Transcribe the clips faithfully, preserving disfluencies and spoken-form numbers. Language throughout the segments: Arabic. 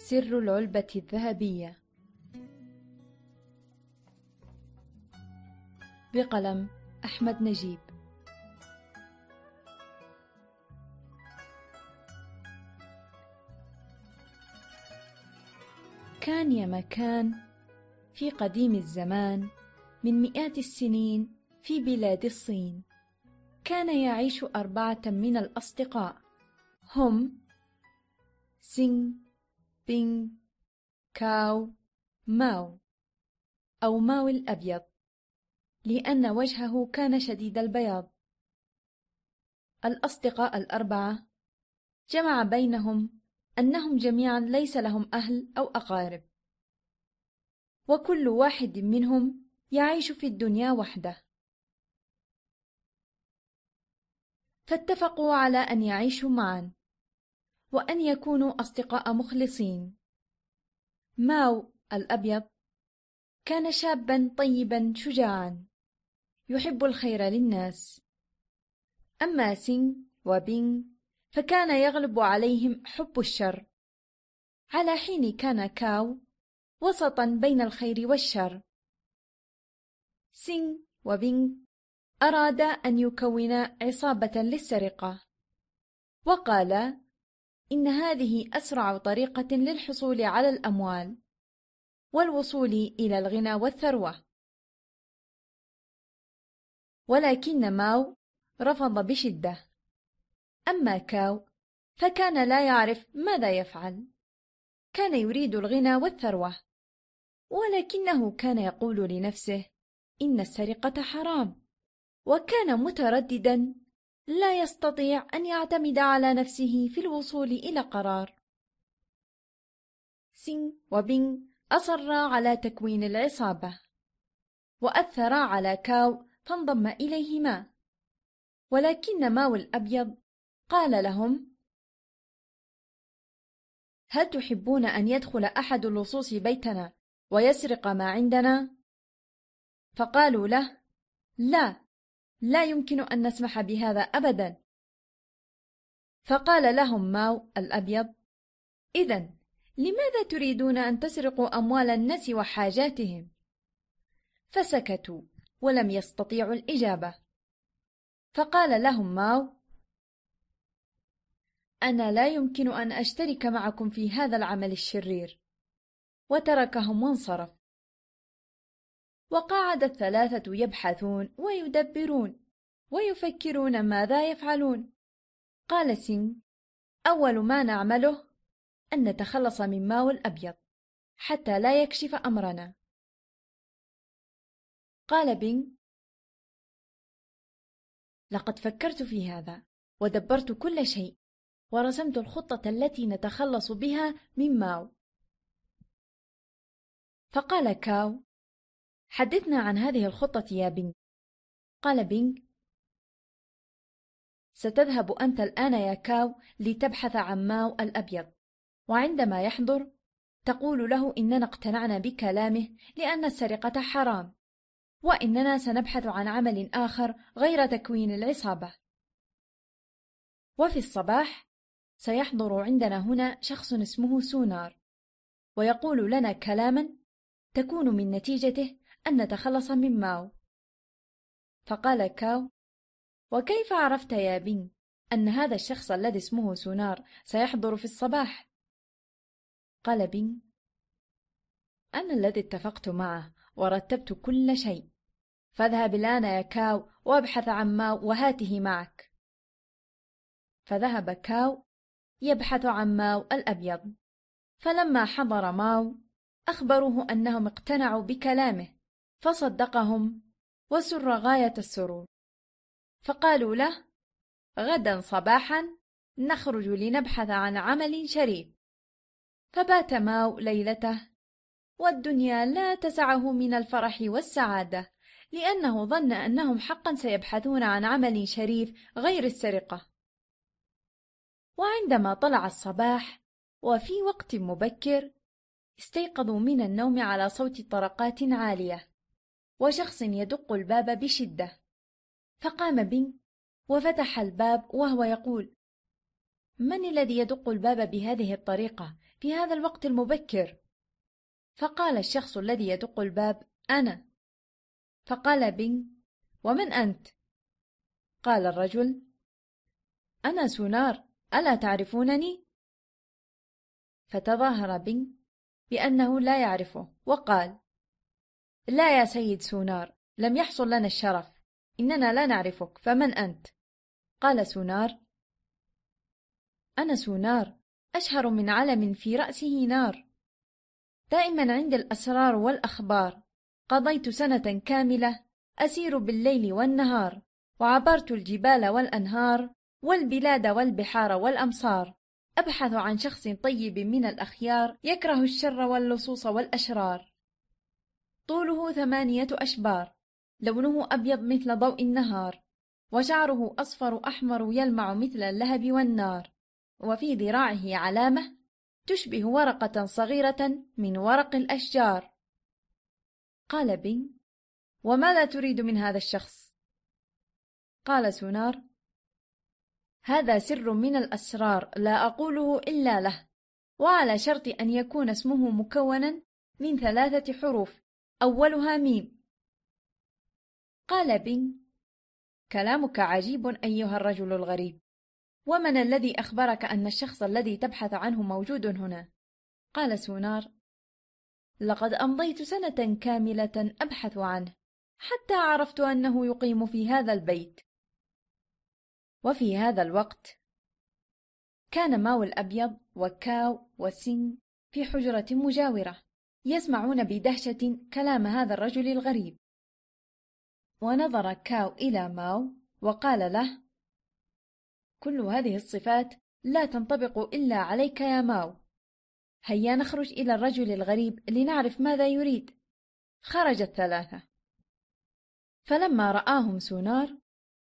سر العلبة الذهبية، بقلم أحمد نجيب. كان يا مكان في قديم الزمان من مئات السنين في بلاد الصين، كان يعيش أربعة من الأصدقاء، هم سينغ، بينغ، كاو، ماو، أو ماو الأبيض، لأن وجهه كان شديد البياض. الأصدقاء الأربعة جمع بينهم أنهم جميعا ليس لهم أهل أو أقارب، وكل واحد منهم يعيش في الدنيا وحده، فاتفقوا على أن يعيشوا معا وأن يكونوا أصدقاء مخلصين. ماو الأبيض كان شابا طيبا شجاعا يحب الخير للناس، أما سينغ وبينغ فكان يغلب عليهم حب الشر، على حين كان كاو وسطا بين الخير والشر. سينغ وبينغ أرادا أن يكونا عصابة للسرقة، وقالا إن هذه أسرع طريقة للحصول على الأموال والوصول إلى الغنى والثروة. ولكن ماو رفض بشدة، أما كاو فكان لا يعرف ماذا يفعل، كان يريد الغنى والثروة، ولكنه كان يقول لنفسه إن السرقة حرام، وكان مترددا لا يستطيع أن يعتمد على نفسه في الوصول إلى قرار. سينغ وبينغ أصرا على تكوين العصابة، وأثرا على كاو فانضم إليهما، ولكن ماو الأبيض قال لهم: هل تحبون أن يدخل أحد اللصوص بيتنا ويسرق ما عندنا؟ فقالوا له: لا، لا يمكن أن نسمح بهذا أبدا. فقال لهم ماو الأبيض: إذن لماذا تريدون أن تسرقوا أموال الناس وحاجاتهم؟ فسكتوا ولم يستطيعوا الإجابة. فقال لهم ماو: أنا لا يمكن أن أشترك معكم في هذا العمل الشرير، وتركهم وانصرف. وقعد الثلاثة يبحثون ويدبرون ويفكرون ماذا يفعلون. قال سينغ: أول ما نعمله أن نتخلص من ماو الأبيض حتى لا يكشف أمرنا. قال بينغ: لقد فكرت في هذا ودبرت كل شيء، ورسمت الخطة التي نتخلص بها من ماو. فقال كاو: حدثنا عن هذه الخطة يا بينغ. قال بينغ: ستذهب أنت الآن يا كاو لتبحث عن ماو الأبيض، وعندما يحضر تقول له إننا اقتنعنا بكلامه لأن السرقة حرام، وإننا سنبحث عن عمل آخر غير تكوين العصابة. وفي الصباح سيحضر عندنا هنا شخص اسمه سونار، ويقول لنا كلاما تكون من نتيجته أن نتخلص من ماو. فقال كاو: وكيف عرفت يا بينغ أن هذا الشخص الذي اسمه سونار سيحضر في الصباح؟ قال بينغ: أنا الذي اتفقت معه ورتبت كل شيء، فاذهب الآن يا كاو وابحث عن ماو وهاته معك. فذهب كاو يبحث عن ماو الأبيض، فلما حضر ماو أخبروه أنهم اقتنعوا بكلامه، فصدقهم وسر غاية السرور. فقالوا له: غدا صباحا نخرج لنبحث عن عمل شريف. فبات ماو ليلته والدنيا لا تسعه من الفرح والسعادة، لأنه ظن أنهم حقا سيبحثون عن عمل شريف غير السرقة. وعندما طلع الصباح وفي وقت مبكر استيقظوا من النوم على صوت طرقات عالية وشخص يدق الباب بشدة. فقام بينغ وفتح الباب وهو يقول: من الذي يدق الباب بهذه الطريقة في هذا الوقت المبكر؟ فقال الشخص الذي يدق الباب: أنا. فقال بينغ: ومن أنت؟ قال الرجل: أنا سونار، ألا تعرفونني؟ فتظاهر بينغ بأنه لا يعرفه وقال: لا يا سيد سونار، لم يحصل لنا الشرف، إننا لا نعرفك، فمن أنت؟ قال سونار: أنا سونار، أشهر من علم في رأسه نار، دائما عند الأسرار والأخبار، قضيت سنة كاملة أسير بالليل والنهار، وعبرت الجبال والأنهار والبلاد والبحار والأمصار، أبحث عن شخص طيب من الأخيار يكره الشر واللصوص والأشرار. طوله ثمانية أشبار، لونه أبيض مثل ضوء النهار، وشعره أصفر أحمر يلمع مثل اللهب والنار، وفي ذراعه علامة تشبه ورقة صغيرة من ورق الأشجار. قال بينغ: وماذا تريد من هذا الشخص؟ قال سونار: هذا سر من الأسرار لا أقوله إلا له، وعلى شرط أن يكون اسمه مكونا من ثلاثة حروف أولها ميم. قال بينغ: كلامك عجيب أيها الرجل الغريب، ومن الذي أخبرك أن الشخص الذي تبحث عنه موجود هنا؟ قال سونار: لقد أمضيت سنة كاملة أبحث عنه، حتى عرفت أنه يقيم في هذا البيت. وفي هذا الوقت كان ماو الأبيض وكاو وسينغ في حجرة مجاورة يسمعون بدهشة كلام هذا الرجل الغريب. ونظر كاو إلى ماو وقال له: كل هذه الصفات لا تنطبق إلا عليك يا ماو، هيا نخرج إلى الرجل الغريب لنعرف ماذا يريد. خرج الثلاثة، فلما رآهم سونار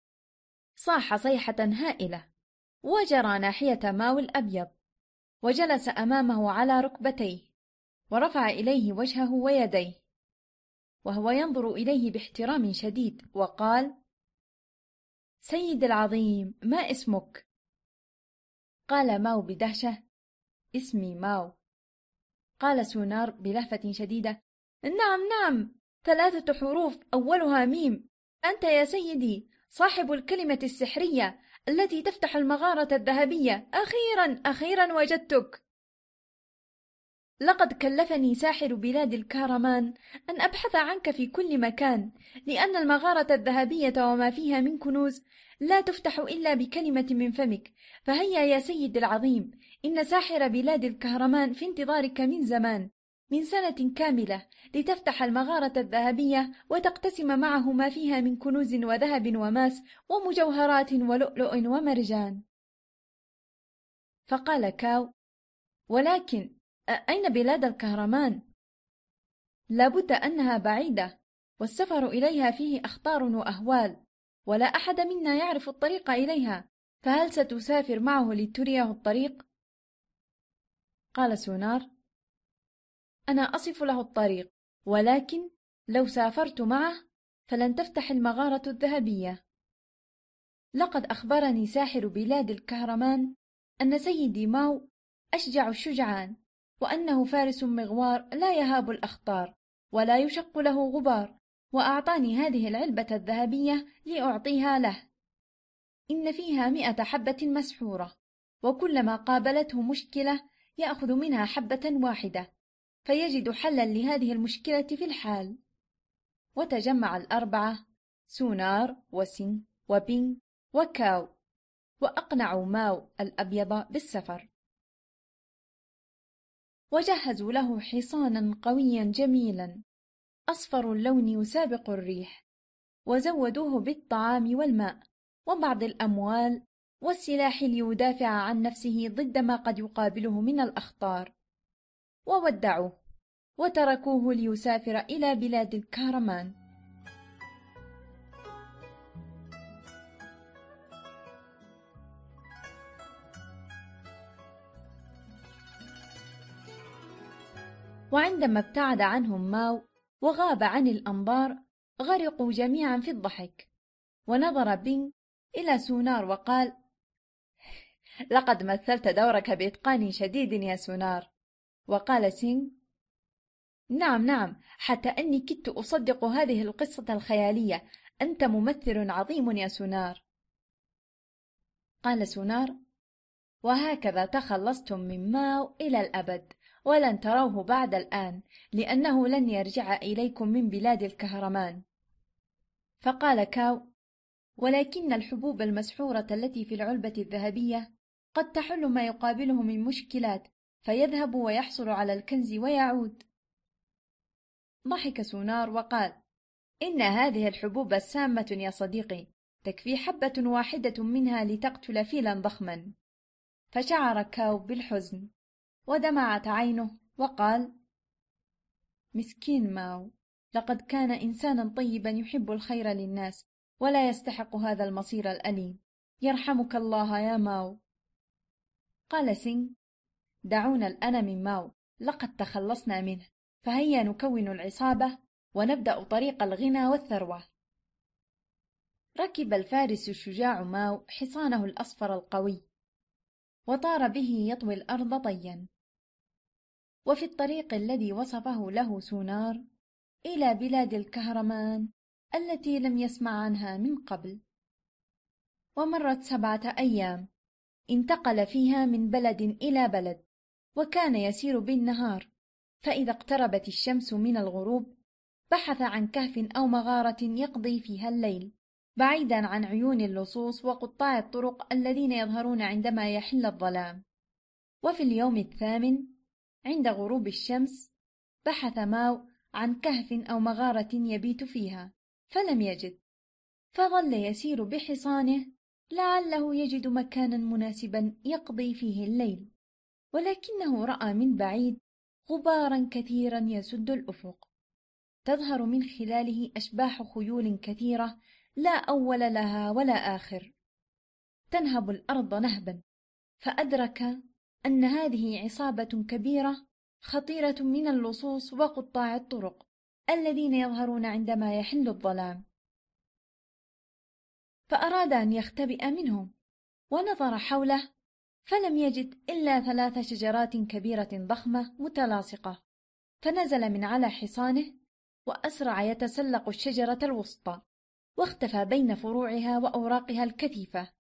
صاح صيحة هائلة، وجرى ناحية ماو الأبيض، وجلس أمامه على ركبتيه، ورفع إليه وجهه ويديه، وهو ينظر إليه باحترام شديد، وقال: سيد العظيم، ما اسمك؟ قال ماو بدهشة: اسمي ماو. قال سونار بلهفة شديدة: نعم نعم، ثلاثة حروف أولها ميم، أنت يا سيدي صاحب الكلمة السحرية التي تفتح المغارة الذهبية، أخيرا أخيرا وجدتك. لقد كلفني ساحر بلاد الكهرمان أن أبحث عنك في كل مكان، لأن المغارة الذهبية وما فيها من كنوز لا تفتح إلا بكلمة من فمك، فهيا يا سيد العظيم، إن ساحر بلاد الكهرمان في انتظارك من زمان، من سنة كاملة، لتفتح المغارة الذهبية وتقتسم معه ما فيها من كنوز وذهب وماس ومجوهرات ولؤلؤ ومرجان. فقال كاو: ولكن أين بلاد الكهرمان؟ لابد أنها بعيدة، والسفر إليها فيه أخطار وأهوال، ولا أحد منا يعرف الطريق إليها، فهل ستسافر معه لتريه الطريق؟ قال سونار: أنا أصف له الطريق، ولكن لو سافرت معه فلن تفتح المغارة الذهبية. لقد أخبرني ساحر بلاد الكهرمان أن سيدي ماو أشجع الشجعان، وأنه فارس مغوار لا يهاب الأخطار ولا يشق له غبار، وأعطاني هذه العلبة الذهبية لأعطيها له، إن فيها مئة حبة مسحورة، وكلما قابلته مشكلة يأخذ منها حبة واحدة، فيجد حلا لهذه المشكلة في الحال. وتجمع الأربعة، سونار وسينغ وبينغ وكاو، وأقنعوا ماو الأبيض بالسفر، وجهزوا له حصانا قويا جميلا أصفر اللون يسابق الريح، وزودوه بالطعام والماء وبعض الأموال والسلاح ليدافع عن نفسه ضد ما قد يقابله من الأخطار، وودعوه وتركوه ليسافر إلى بلاد الكهرمان. وعندما ابتعد عنهم ماو وغاب عن الأنظار غرقوا جميعا في الضحك. ونظر بينغ إلى سونار وقال: لقد مثلت دورك بإتقان شديد يا سونار. وقال سينغ: نعم نعم، حتى أني كدت أصدق هذه القصة الخيالية. أنت ممثل عظيم يا سونار. قال سونار: وهكذا تخلصتم من ماو إلى الأبد، ولن تروه بعد الآن، لأنه لن يرجع إليكم من بلاد الكهرمان. فقال كاو: ولكن الحبوب المسحورة التي في العلبة الذهبية قد تحل ما يقابله من مشكلات، فيذهب ويحصل على الكنز ويعود. ضحك سونار وقال: إن هذه الحبوب سامة يا صديقي، تكفي حبة واحدة منها لتقتل فيلا ضخما. فشعر كاو بالحزن ودمعت عينه وقال: مسكين ماو، لقد كان إنسانا طيبا يحب الخير للناس، ولا يستحق هذا المصير الأليم. يرحمك الله يا ماو. قال سينغ: دعونا الآن من ماو، لقد تخلصنا منه، فهيا نكون العصابة ونبدأ طريق الغنى والثروة. ركب الفارس الشجاع ماو حصانه الأصفر القوي، وطار به يطوي الأرض طيا. وفي الطريق الذي وصفه له سونار إلى بلاد الكهرمان التي لم يسمع عنها من قبل. ومرت سبعة أيام انتقل فيها من بلد إلى بلد، وكان يسير بالنهار، فإذا اقتربت الشمس من الغروب بحث عن كهف أو مغارة يقضي فيها الليل، بعيدا عن عيون اللصوص وقطاع الطرق الذين يظهرون عندما يحل الظلام. وفي اليوم الثامن عند غروب الشمس بحث ماو عن كهف أو مغارة يبيت فيها، فلم يجد، فظل يسير بحصانه لعله يجد مكانا مناسبا يقضي فيه الليل، ولكنه رأى من بعيد غبارا كثيرا يسد الأفق، تظهر من خلاله أشباح خيول كثيرة لا أول لها ولا آخر، تنهب الأرض نهبا. فأدرك أن هذه عصابة كبيرة خطيرة من اللصوص وقطاع الطرق الذين يظهرون عندما يحل الظلام، فأراد أن يختبئ منهم، ونظر حوله فلم يجد إلا ثلاث شجرات كبيرة ضخمة متلاصقة، فنزل من على حصانه وأسرع يتسلق الشجرة الوسطى، واختفى بين فروعها وأوراقها الكثيفة،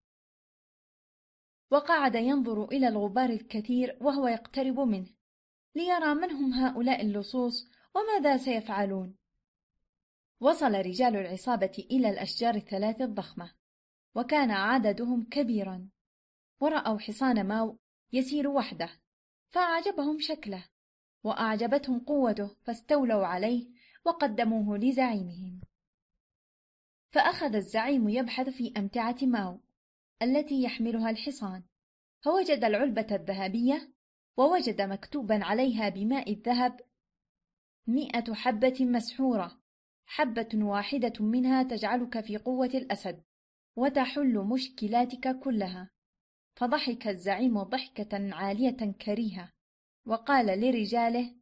وقعد ينظر إلى الغبار الكثير وهو يقترب منه ليرى من هم هؤلاء اللصوص وماذا سيفعلون. وصل رجال العصابة إلى الأشجار الثلاث الضخمة، وكان عددهم كبيرا، ورأوا حصان ماو يسير وحده، فأعجبهم شكله وأعجبتهم قوته، فاستولوا عليه وقدموه لزعيمهم. فأخذ الزعيم يبحث في أمتعة ماو التي يحملها الحصان، فوجد العلبة الذهبية، ووجد مكتوبا عليها بماء الذهب: مئة حبة مسحورة، حبة واحدة منها تجعلك في قوة الأسد وتحل مشكلاتك كلها. فضحك الزعيم ضحكة عالية كريهة، وقال لرجاله: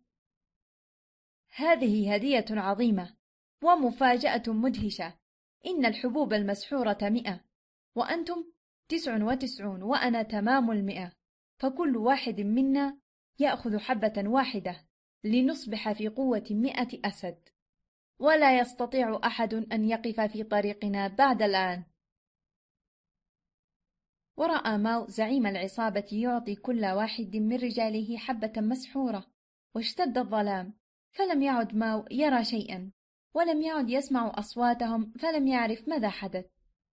هذه هدية عظيمة ومفاجأة مدهشة، إن الحبوب المسحورة مئة، وأنتم تسع وتسعون، وأنا تمام المئة، فكل واحد منا يأخذ حبة واحدة لنصبح في قوة مئة أسد، ولا يستطيع أحد أن يقف في طريقنا بعد الآن. ورأى ماو زعيم العصابة يعطي كل واحد من رجاله حبة مسحورة، واشتد الظلام، فلم يعد ماو يرى شيئا، ولم يعد يسمع أصواتهم، فلم يعرف ماذا حدث.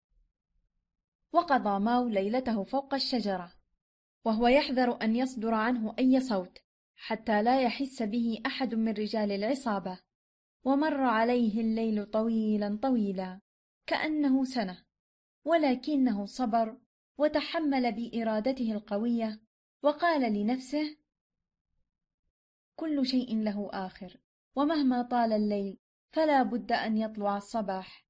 وقضى ماو ليلته فوق الشجرة، وهو يحذر أن يصدر عنه أي صوت حتى لا يحس به أحد من رجال العصابة. ومر عليه الليل طويلا طويلا كأنه سنة، ولكنه صبر وتحمل بإرادته القوية، وقال لنفسه: كل شيء له آخر، ومهما طال الليل فلا بد أن يطلع الصباح.